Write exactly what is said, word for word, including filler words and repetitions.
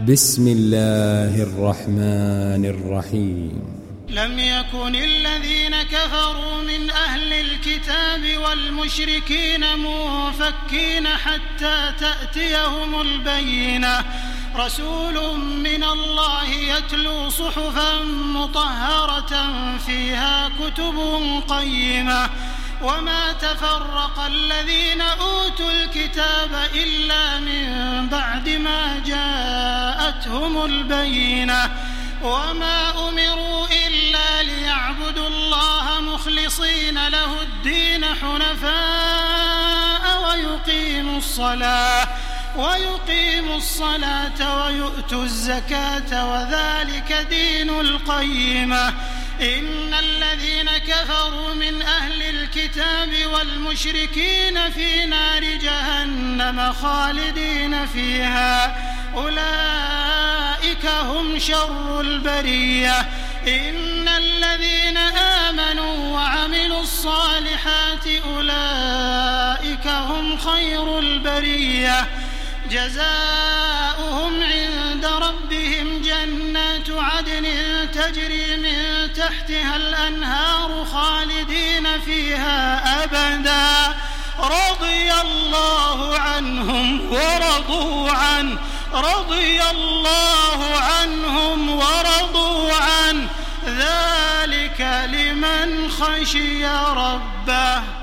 بسم الله الرحمن الرحيم. لم يكن الذين كفروا من أهل الكتاب والمشركين منفكين حتى تأتيهم البينة رسول من الله يتلو صحفا مطهرة فيها كتب قيمة وما تفرق الذين أوتوا الكتاب إلا من بعد ما جاءتهم البينة وما أمروا إلا ليعبدوا الله مخلصين له الدين حنفاء ويقيموا الصلاة ويقيموا الصلاة ويؤتوا الزكاة وذلك دين القيمة. إن الذين كفروا من أهل الكتاب والمشركين في نار جهنم خالدين فيها أولئك هم شر البرية. إن الذين آمنوا وعملوا الصالحات أولئك هم خير البرية. جزاؤهم عند ربهم جنات عدن تجري من تحتها الأنهار خالدين فيها أبدا رضي الله عنهم ورضوا عنه رضي الله عنهم ورضوا عنه ذلك لمن خشي ربه.